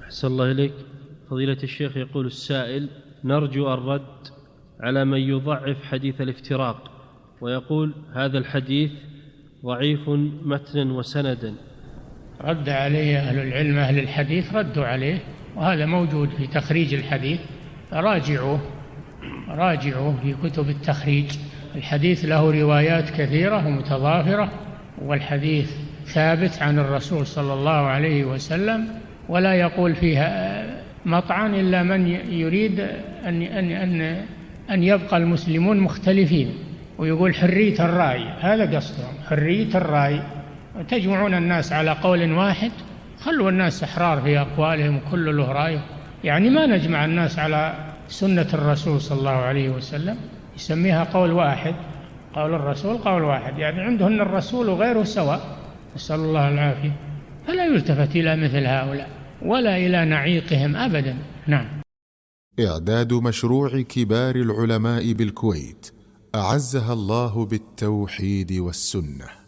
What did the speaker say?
أحسن الله إليك. فضيلة الشيخ، يقول السائل: نرجو الرد على من يضعف حديث الافتراق، ويقول هذا الحديث ضعيف متنا وسندا. رد عليه أهل العلم، أهل الحديث ردوا عليه، وهذا موجود في تخريج الحديث، راجعوه في كتب التخريج. الحديث له روايات كثيرة ومتضافرة، والحديث ثابت عن الرسول صلى الله عليه وسلم، ولا يقول فيها مطعن إلا من يريد أن يبقى المسلمون مختلفين، ويقول حرية الرأي، هذا قصدهم، حرية الرأي. تجمعون الناس على قول واحد، خلوا الناس أحرار في أقوالهم، كل له رأيه. يعني ما نجمع الناس على سنة الرسول صلى الله عليه وسلم، يسميها قول واحد، قول الرسول قول واحد، يعني عندهن الرسول وغيره سواء، نسأل الله العافية. فلا يلتفت إلى مثل هؤلاء ولا إلى نعيقهم أبدا. نعم. إعداد مشروع كبار العلماء بالكويت أعزها الله بالتوحيد والسنة.